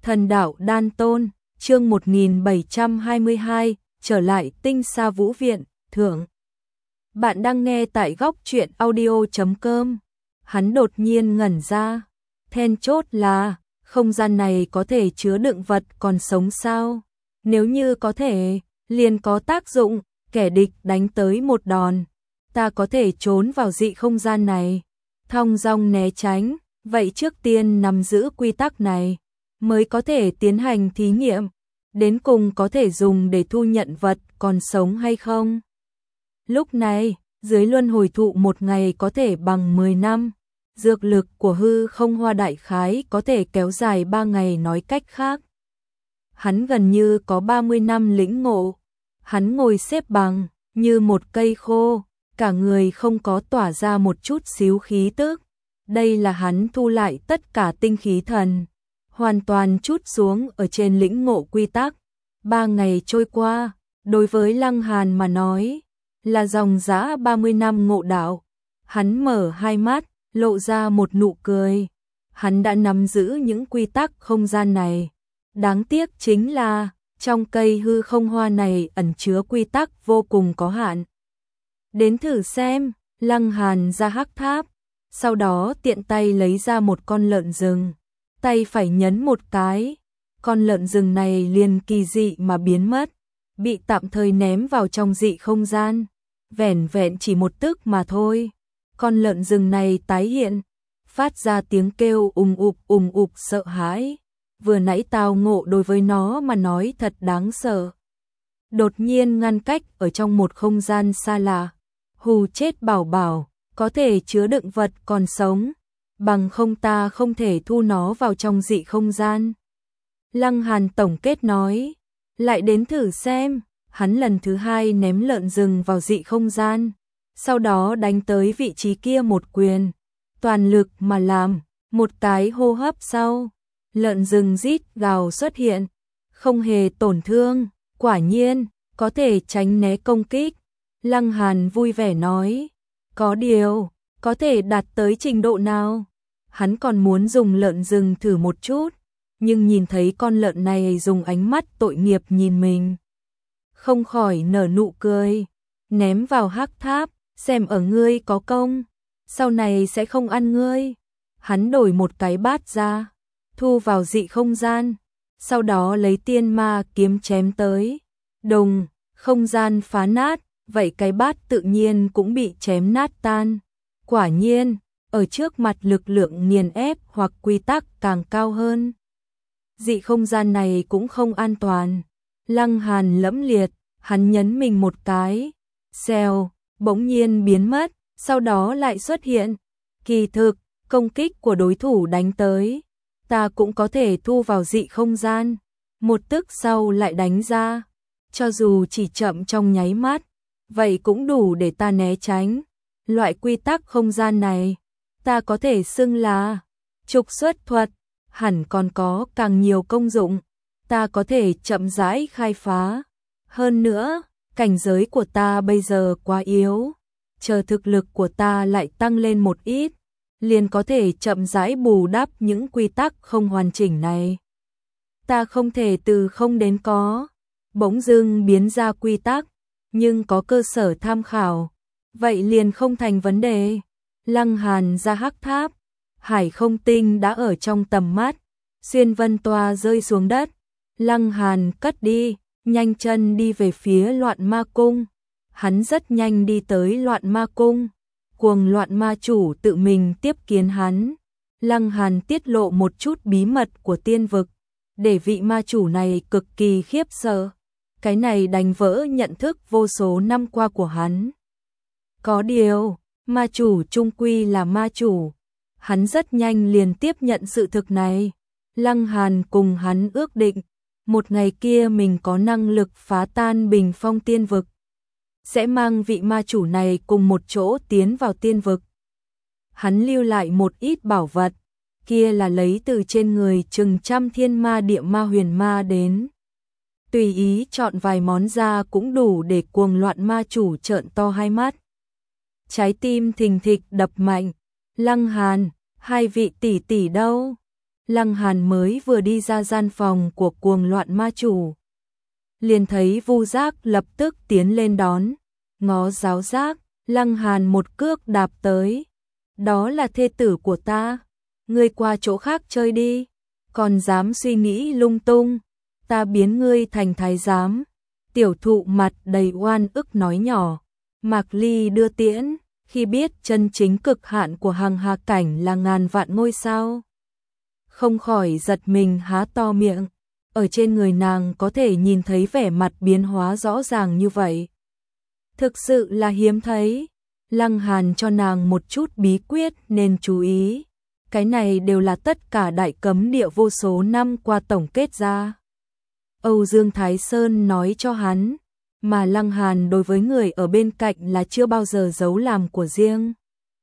Thần đạo đan tôn, chương 1722, trở lại tinh xa vũ viện, thượng. Bạn đang nghe tại góc truyện audio.com. Hắn đột nhiên ngẩn ra. Then chốt là, không gian này có thể chứa đựng vật còn sống sao? Nếu như có thể, liền có tác dụng, kẻ địch đánh tới một đòn. Ta có thể trốn vào dị không gian này, thong dong né tránh, vậy trước tiên nắm giữ quy tắc này, mới có thể tiến hành thí nghiệm, đến cùng có thể dùng để thu nhận vật còn sống hay không. Lúc này, dưới luân hồi thụ một ngày có thể bằng 10 năm, dược lực của hư không hoa đại khái có thể kéo dài 3 ngày nói cách khác. Hắn gần như có 30 năm lĩnh ngộ, hắn ngồi xếp bằng, như một cây khô, cả người không có tỏa ra một chút xíu khí tức. Đây là hắn thu lại tất cả tinh khí thần, hoàn toàn trút xuống ở trên lĩnh ngộ quy tắc. 3 ngày trôi qua, đối với Lăng Hàn mà nói, là dòng dã 30 năm ngộ đạo. Hắn mở hai mắt, lộ ra một nụ cười. Hắn đã nắm giữ những quy tắc không gian này. Đáng tiếc chính là, trong cây hư không hoa này ẩn chứa quy tắc vô cùng có hạn. Đến thử xem, Lăng Hàn ra hắc tháp, sau đó tiện tay lấy ra một con lợn rừng, tay phải nhấn một cái, con lợn rừng này liền kỳ dị mà biến mất, bị tạm thời ném vào trong dị không gian, vẻn vẹn chỉ một tức mà thôi. Con lợn rừng này tái hiện, phát ra tiếng kêu ùng ục sợ hãi, vừa nãy tao ngộ đối với nó mà nói thật đáng sợ. Đột nhiên ngăn cách ở trong một không gian xa lạ, hù chết bảo bảo, có thể chứa đựng vật còn sống, bằng không ta không thể thu nó vào trong dị không gian. Lăng Hàn tổng kết nói, lại đến thử xem. Hắn lần thứ hai ném lợn rừng vào dị không gian, sau đó đánh tới vị trí kia một quyền, toàn lực mà làm, một cái hô hấp sau, lợn rừng rít gào xuất hiện, không hề tổn thương, quả nhiên, có thể tránh né công kích. Lăng Hàn vui vẻ nói, có điều, có thể đạt tới trình độ nào? Hắn còn muốn dùng lợn rừng thử một chút, nhưng nhìn thấy con lợn này dùng ánh mắt tội nghiệp nhìn mình, không khỏi nở nụ cười, ném vào hắc tháp, xem ở ngươi có công, sau này sẽ không ăn ngươi. Hắn đổi một cái bát ra, thu vào dị không gian, sau đó lấy tiên ma kiếm chém tới, đùng, không gian phá nát, vậy cái bát tự nhiên cũng bị chém nát tan. Quả nhiên, ở trước mặt lực lượng nghiền ép hoặc quy tắc càng cao hơn, dị không gian này cũng không an toàn. Lăng Hàn lẫm liệt, hắn nhấn mình một cái, xèo, bỗng nhiên biến mất, sau đó lại xuất hiện. Kỳ thực, công kích của đối thủ đánh tới, ta cũng có thể thu vào dị không gian, một tức sau lại đánh ra, cho dù chỉ chậm trong nháy mắt, vậy cũng đủ để ta né tránh. Loại quy tắc không gian này, ta có thể xưng là trục xuất thuật, hẳn còn có càng nhiều công dụng, ta có thể chậm rãi khai phá. Hơn nữa, cảnh giới của ta bây giờ quá yếu, chờ thực lực của ta lại tăng lên một ít, liền có thể chậm rãi bù đắp những quy tắc không hoàn chỉnh này. Ta không thể từ không đến có, bỗng dưng biến ra quy tắc, nhưng có cơ sở tham khảo, vậy liền không thành vấn đề. Lăng Hàn ra hắc tháp, hải không tinh đã ở trong tầm mắt, xuyên vân toa rơi xuống đất, Lăng Hàn cất đi, nhanh chân đi về phía Loạn Ma Cung. Hắn rất nhanh đi tới Loạn Ma Cung, Cuồng Loạn Ma chủ tự mình tiếp kiến hắn. Lăng Hàn tiết lộ một chút bí mật của tiên vực, để vị ma chủ này cực kỳ khiếp sợ. Cái này đánh vỡ nhận thức vô số năm qua của hắn. Có điều, ma chủ chung quy là ma chủ, hắn rất nhanh liền tiếp nhận sự thực này. Lăng Hàn cùng hắn ước định, một ngày kia mình có năng lực phá tan bình phong tiên vực, sẽ mang vị ma chủ này cùng một chỗ tiến vào tiên vực. Hắn lưu lại một ít bảo vật, kia là lấy từ trên người chừng trăm thiên ma địa ma huyền ma đến. Tùy ý chọn vài món ra cũng đủ để Cuồng Loạn Ma chủ trợn to hai mắt. Trái tim thình thịch đập mạnh. Lăng Hàn, hai vị tỷ tỷ đâu? Lăng Hàn mới vừa đi ra gian phòng của cuồng loạn ma chủ, liền thấy Vu Giác lập tức tiến lên đón, ngó giáo giác, Lăng Hàn một cước đạp tới. Đó là thê tử của ta, ngươi qua chỗ khác chơi đi, còn dám suy nghĩ lung tung, ta biến ngươi thành thái giám. Tiểu thụ mặt đầy oan ức nói nhỏ, Mạc Ly đưa tiễn, khi biết chân chính cực hạn của Hằng Hà cảnh là ngàn vạn ngôi sao, không khỏi giật mình há to miệng, ở trên người nàng có thể nhìn thấy vẻ mặt biến hóa rõ ràng như vậy. Thực sự là hiếm thấy. Lăng Hàn cho nàng một chút bí quyết nên chú ý. Cái này đều là tất cả đại cấm địa vô số năm qua tổng kết ra. Âu Dương Thái Sơn nói cho hắn, mà Lăng Hàn đối với người ở bên cạnh là chưa bao giờ giấu làm của riêng.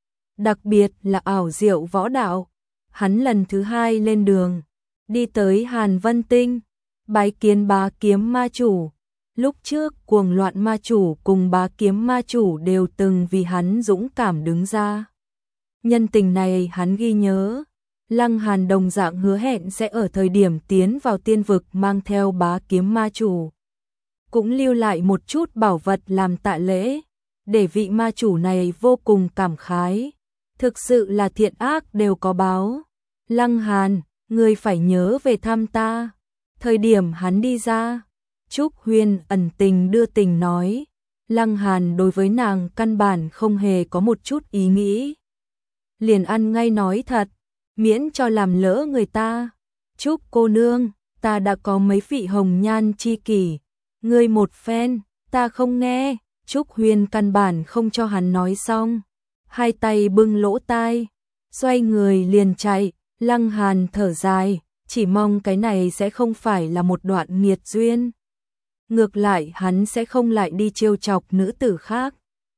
Đặc biệt là ảo diệu võ đạo. Hắn lần thứ 2 lên đường, đi tới Hàn Vân Tinh, bái kiến Bá Kiếm ma chủ. Lúc trước cuồng loạn ma chủ cùng Bá Kiếm ma chủ đều từng vì hắn dũng cảm đứng ra. Nhân tình này hắn ghi nhớ. Lăng Hàn đồng dạng hứa hẹn sẽ ở thời điểm tiến vào tiên vực mang theo Bá Kiếm ma chủ, cũng lưu lại một chút bảo vật làm tạ lễ, để vị ma chủ này vô cùng cảm khái. Thực sự là thiện ác đều có báo. Lăng Hàn, ngươi phải nhớ về thăm ta. Thời điểm hắn đi ra, Trúc Huyên ẩn tình đưa tình nói, Lăng Hàn đối với nàng căn bản không hề có một chút ý nghĩ. Liền ăn ngay nói thật, miễn cho làm lỡ người ta. Trúc cô nương, ta đã có mấy vị hồng nhan chi kỷ, ngươi một phen, ta không nghe. Trúc Huyên căn bản không cho hắn nói xong, hai tay bưng lỗ tai, xoay người liền chạy. Lăng Hàn thở dài, chỉ mong cái này sẽ không phải là một đoạn nghiệt duyên. Ngược lại hắn sẽ không lại đi trêu chọc nữ tử khác.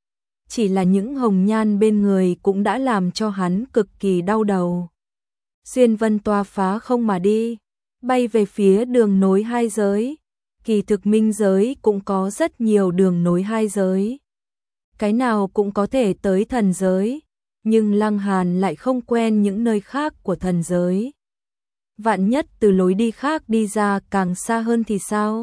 Chỉ là những hồng nhan bên người cũng đã làm cho hắn cực kỳ đau đầu. Xuyên vân toa phá không mà đi, bay về phía đường nối hai giới. Kỳ thực minh giới cũng có rất nhiều đường nối hai giới. Cái nào cũng có thể tới thần giới, nhưng Lăng Hàn lại không quen những nơi khác của thần giới. Vạn nhất từ lối đi khác đi ra càng xa hơn thì sao?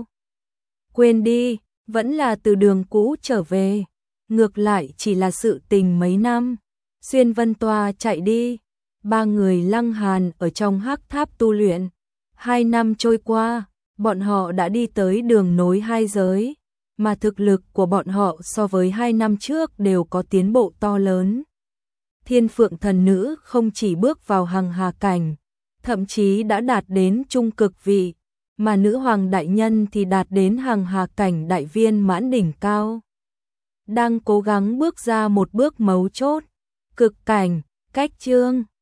Quên đi, vẫn là từ đường cũ trở về. Ngược lại chỉ là sự tình mấy năm. Xuyên vân toa chạy đi. Ba người Lăng Hàn ở trong hắc tháp tu luyện. 2 năm trôi qua, bọn họ đã đi tới đường nối hai giới. Mà thực lực của bọn họ so với 2 năm trước đều có tiến bộ to lớn. Thiên Phượng thần nữ không chỉ bước vào Hằng Hà cảnh, thậm chí đã đạt đến trung cực vị, mà nữ hoàng đại nhân thì đạt đến Hằng Hà cảnh đại viên mãn đỉnh cao. Đang cố gắng bước ra một bước mấu chốt, cực cảnh, cách chương